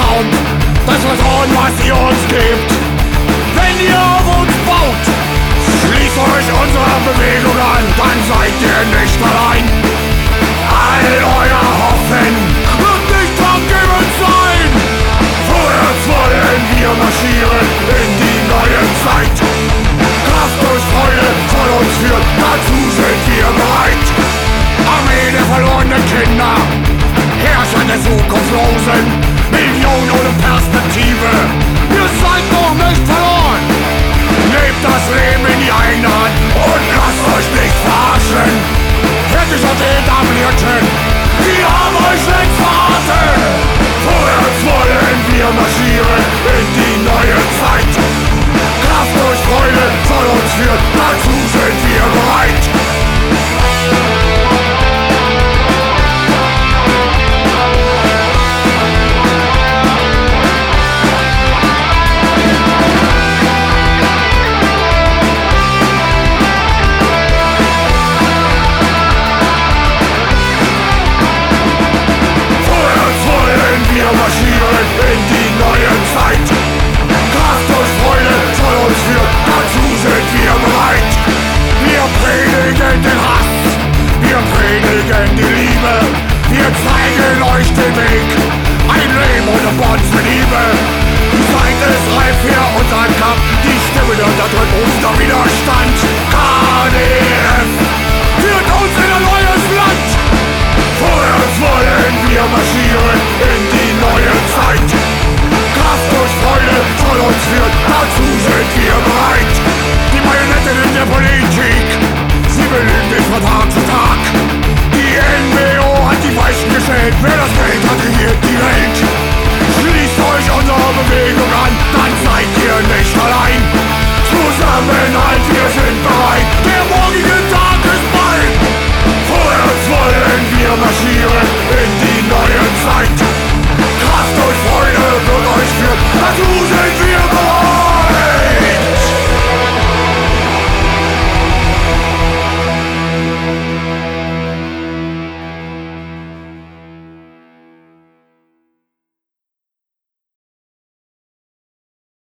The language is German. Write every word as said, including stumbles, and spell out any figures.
Traum, das Vertrauen, was ihr uns gebt. Wenn ihr auf uns baut, schließt euch unserer Bewegung an, dann seid ihr nicht allein. All euer Hoffen wird nicht vergebens sein. Vorwärts wollen wir marschieren in die neue Zeit. Kraft durch Freude von uns führt, dazu sind wir bereit. Armee der verlorenen Kinder, Herrscher der Zukunftslosen, Millionen ohne Perspektive, ihr seid noch nicht verloren. Nehmt das Leben in die eigene Hand und lasst euch nicht verarschen. Fertig auf die Etablierten, die haben euch längst verraten. Vorwärts wollen wir marschieren in die neue Zeit. Kraft durch Freude von uns führt, dazu sind wir bereit. Wir marschieren in die neue Zeit. Kraft und Freude von uns führt, dazu sind wir bereit. Wir predigen den Hass, wir predigen die Liebe. Wir zeigen euch den Weg, ein Leben ohne Bonds mit Liebe. Die Zeit ist reif für unseren Kampf, die Stimme der Unterdrückung, der Widerstand.